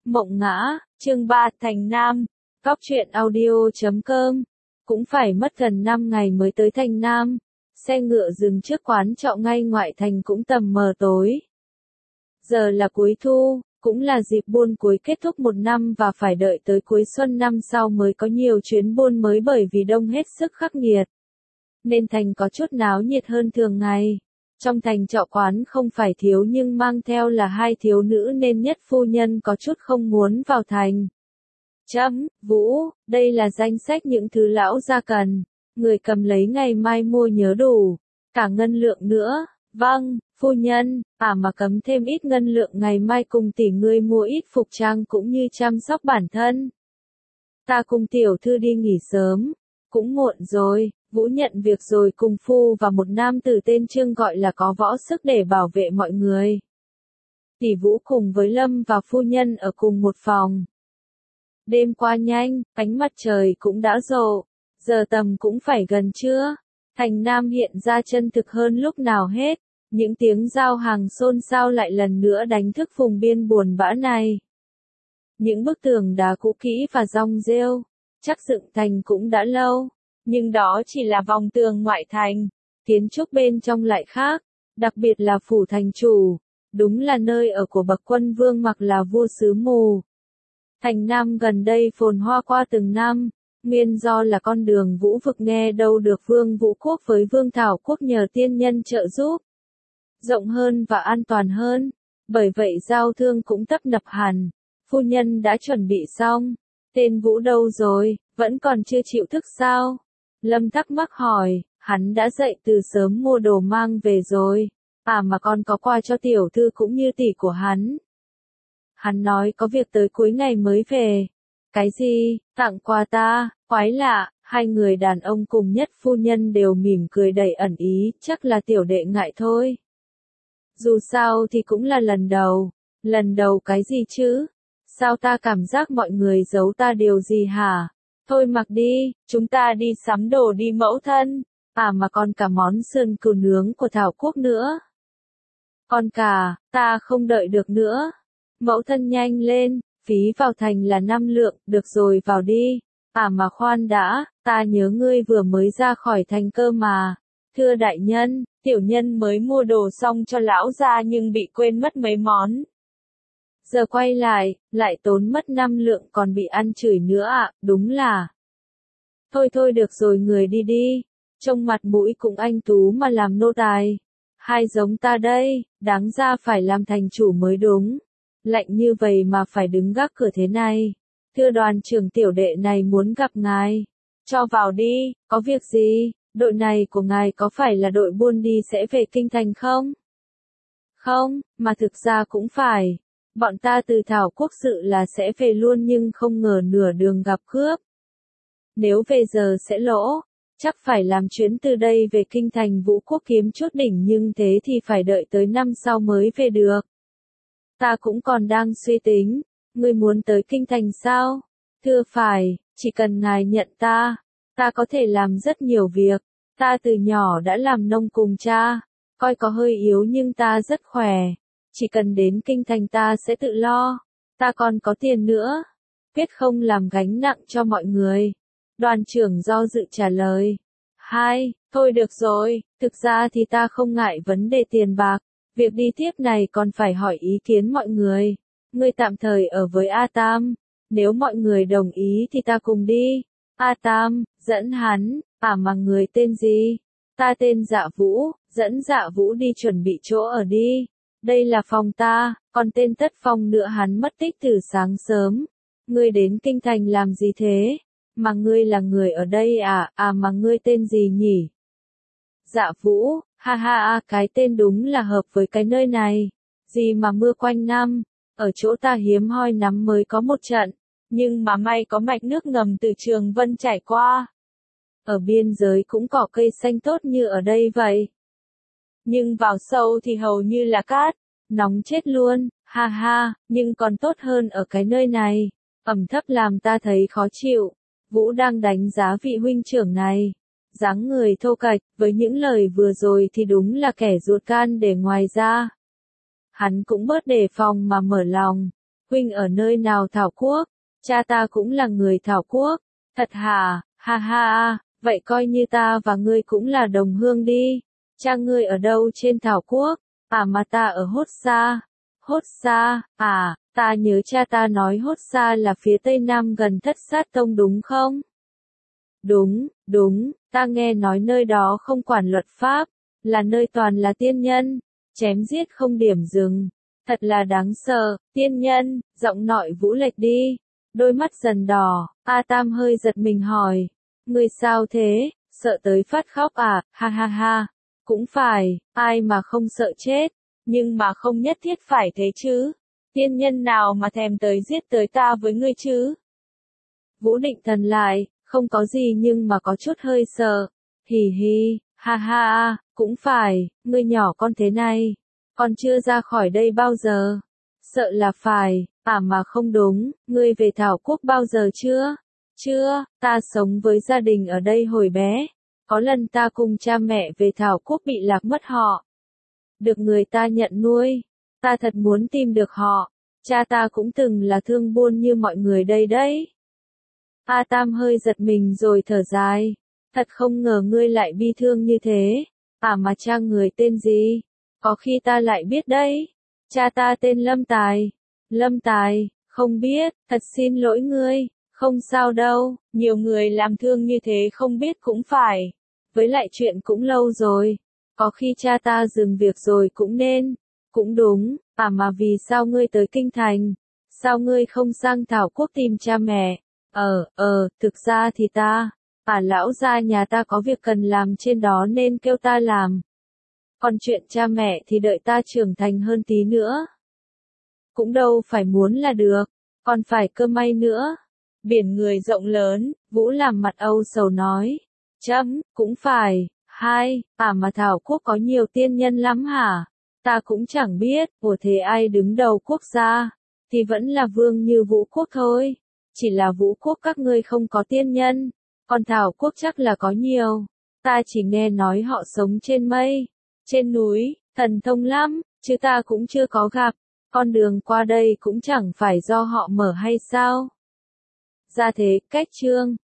Mộng ngã, chương 3, Thành Nam, Góc truyện audio.com. Cũng phải mất gần 5 ngày mới tới Thành Nam. Xe ngựa dừng trước quán trọ ngay ngoại thành cũng tầm mờ tối. Giờ là cuối thu, cũng là dịp buôn cuối kết thúc một năm và phải đợi tới cuối xuân năm sau mới có nhiều chuyến buôn mới bởi vì đông hết sức khắc nghiệt. Nên thành có chút náo nhiệt hơn thường ngày. Trong thành trọ quán không phải thiếu nhưng mang theo là hai thiếu nữ nên nhất phu nhân có chút không muốn vào thành. Vũ, đây là danh sách những thứ lão gia cần. Người cầm lấy ngày mai mua nhớ đủ. Cả ngân lượng nữa. Vâng, phu nhân, mà cấm thêm ít ngân lượng ngày mai cùng tỷ ngươi mua ít phục trang cũng như chăm sóc bản thân. Ta cùng tiểu thư đi nghỉ sớm. Cũng muộn rồi. Vũ nhận việc rồi cùng phu và một nam tử tên Trương gọi là có võ sức để bảo vệ mọi người. Tỷ Vũ cùng với Lâm và phu nhân ở cùng một phòng. Đêm qua nhanh, ánh mặt trời cũng đã rộ, giờ tầm cũng phải gần trưa. Thành Nam hiện ra chân thực hơn lúc nào hết, những tiếng giao hàng xôn xao lại lần nữa đánh thức vùng biên buồn bã này. Những bức tường đá cũ kỹ và rong rêu, chắc dựng thành cũng đã lâu. Nhưng đó chỉ là vòng tường ngoại thành, kiến trúc bên trong lại khác, đặc biệt là phủ thành chủ, đúng là nơi ở của bậc quân vương hoặc là vua xứ mù. Thành Nam gần đây phồn hoa qua từng năm, nguyên do là con đường Vũ vực nghe đâu được Vương Vũ Quốc với Vương Thảo Quốc nhờ tiên nhân trợ giúp. Rộng hơn và an toàn hơn, bởi vậy giao thương cũng tấp nập hẳn. Phu nhân đã chuẩn bị xong, tên Vũ đâu rồi, vẫn còn chưa chịu thức sao? Lâm thắc mắc hỏi, hắn đã dậy từ sớm mua đồ mang về rồi, mà con có quà cho tiểu thư cũng như tỷ của hắn. Hắn nói có việc tới cuối ngày mới về. Cái gì, tặng quà ta, quái lạ, hai người đàn ông cùng nhất phu nhân đều mỉm cười đầy ẩn ý, chắc là tiểu đệ ngại thôi. Dù sao thì cũng là lần đầu cái gì chứ, sao ta cảm giác mọi người giấu ta điều gì hả? Thôi mặc đi, chúng ta đi sắm đồ đi mẫu thân, mà còn cả món sườn cừu nướng của Thảo Quốc nữa. Còn cả, ta không đợi được nữa. Mẫu thân nhanh lên, phí vào thành là 5 lượng, được rồi vào đi. Mà khoan đã, ta nhớ ngươi vừa mới ra khỏi thành cơ mà. Thưa đại nhân, tiểu nhân mới mua đồ xong cho lão gia nhưng bị quên mất mấy món. Giờ quay lại tốn mất 5 lượng còn bị ăn chửi nữa ạ, đúng là. Thôi được rồi người đi đi, trông mặt mũi cũng anh tú mà làm nô tài. Hai giống ta đây, đáng ra phải làm thành chủ mới đúng. Lạnh như vậy mà phải đứng gác cửa thế này. Thưa đoàn trưởng tiểu đệ này muốn gặp ngài. Cho vào đi, có việc gì, đội này của ngài có phải là đội buôn đi sẽ về kinh thành không? Không, mà thực ra cũng phải. Bọn ta từ Thảo Quốc sự là sẽ về luôn nhưng không ngờ nửa đường gặp cướp. Nếu về giờ sẽ lỗ, chắc phải làm chuyến từ đây về kinh thành Vũ Quốc kiếm chút đỉnh nhưng thế thì phải đợi tới năm sau mới về được. Ta cũng còn đang suy tính, ngươi muốn tới kinh thành sao? Thưa phải, chỉ cần ngài nhận ta có thể làm rất nhiều việc. Ta từ nhỏ đã làm nông cùng cha, coi có hơi yếu nhưng ta rất khỏe. Chỉ cần đến kinh thành ta sẽ tự lo, ta còn có tiền nữa, quyết không làm gánh nặng cho mọi người. Đoàn trưởng do dự trả lời. Thôi được rồi, thực ra thì ta không ngại vấn đề tiền bạc, việc đi tiếp này còn phải hỏi ý kiến mọi người. Ngươi tạm thời ở với A Tam, nếu mọi người đồng ý thì ta cùng đi. A Tam, dẫn hắn, mà người tên gì? Ta tên Dạ Vũ, dẫn Dạ Vũ đi chuẩn bị chỗ ở đi. Đây là phòng ta, còn tên Tất Phong nữa hắn mất tích từ sáng sớm. Ngươi đến kinh thành làm gì thế? Mà ngươi là người ở đây mà ngươi tên gì nhỉ? Dạ Vũ, cái tên đúng là hợp với cái nơi này. Gì mà mưa quanh năm, ở chỗ ta hiếm hoi lắm mới có một trận, nhưng mà may có mạch nước ngầm từ Trường Vân chảy qua. Ở biên giới cũng có cây xanh tốt như ở đây vậy. Nhưng vào sâu thì hầu như là cát, nóng chết luôn, nhưng còn tốt hơn ở cái nơi này, ẩm thấp làm ta thấy khó chịu. Vũ đang đánh giá vị huynh trưởng này, dáng người thô kệch, với những lời vừa rồi thì đúng là kẻ ruột gan để ngoài ra. Hắn cũng bớt đề phòng mà mở lòng, Huynh ở nơi nào Thảo Quốc? Cha ta cũng là người Thảo Quốc. Thật hả? Ha ha, vậy coi như ta và ngươi cũng là đồng hương đi. Cha ngươi ở đâu trên Thảo Quốc? À mà ta ở Hốt Sa. Hốt Sa, à, ta nhớ cha ta nói Hốt Sa là phía tây nam gần Thất Sát Tông đúng không? Đúng, đúng, ta nghe nói nơi đó không quản luật pháp, là nơi toàn là tiên nhân, chém giết không điểm dừng. Thật là đáng sợ, tiên nhân, giọng nội Vũ lệch đi, đôi mắt dần đỏ, A Tam hơi giật mình hỏi, người sao thế, sợ tới phát khóc à, ha ha ha, cũng phải, ai mà không sợ chết, nhưng mà không nhất thiết phải thế chứ, tiên nhân nào mà thèm tới giết tới ta với ngươi chứ. Vũ định thần lại, không có gì nhưng mà có chút hơi sợ, hì hì, ha ha, cũng phải, ngươi nhỏ con thế này. Con chưa ra khỏi đây bao giờ. Sợ là phải, à mà không đúng, ngươi về Thảo Quốc bao giờ chưa? Chưa, ta sống với gia đình ở đây hồi bé. Có lần ta cùng cha mẹ về Thảo Quốc bị lạc mất họ. Được người ta nhận nuôi. Ta thật muốn tìm được họ. Cha ta cũng từng là thương buôn như mọi người đây đấy. A Tam hơi giật mình rồi thở dài. Thật không ngờ ngươi lại bi thương như thế. À mà cha người tên gì? Có khi ta lại biết đấy. Cha ta tên Lâm Tài. Lâm Tài, không biết, thật xin lỗi ngươi. Không sao đâu, nhiều người làm thương như thế không biết cũng phải. Với lại chuyện cũng lâu rồi. Có khi cha ta dừng việc rồi cũng nên. Cũng đúng, à mà vì sao ngươi tới Kinh Thành? Sao ngươi không sang Thảo Quốc tìm cha mẹ? Thực ra thì lão gia nhà ta có việc cần làm trên đó nên kêu ta làm. Còn chuyện cha mẹ thì đợi ta trưởng thành hơn tí nữa. Cũng đâu phải muốn là được, còn phải cơ may nữa. Biển người rộng lớn, Vũ làm mặt âu sầu nói. Cũng phải, à mà Thảo Quốc có nhiều tiên nhân lắm hả? Ta cũng chẳng biết, ủa thế ai đứng đầu quốc gia? Thì vẫn là Vương Như Vũ Quốc thôi. Chỉ là Vũ Quốc các ngươi không có tiên nhân, còn Thảo Quốc chắc là có nhiều. Ta chỉ nghe nói họ sống trên mây, trên núi, thần thông lắm, chứ ta cũng chưa có gặp. Con đường qua đây cũng chẳng phải do họ mở hay sao? Ra thế, cách chương.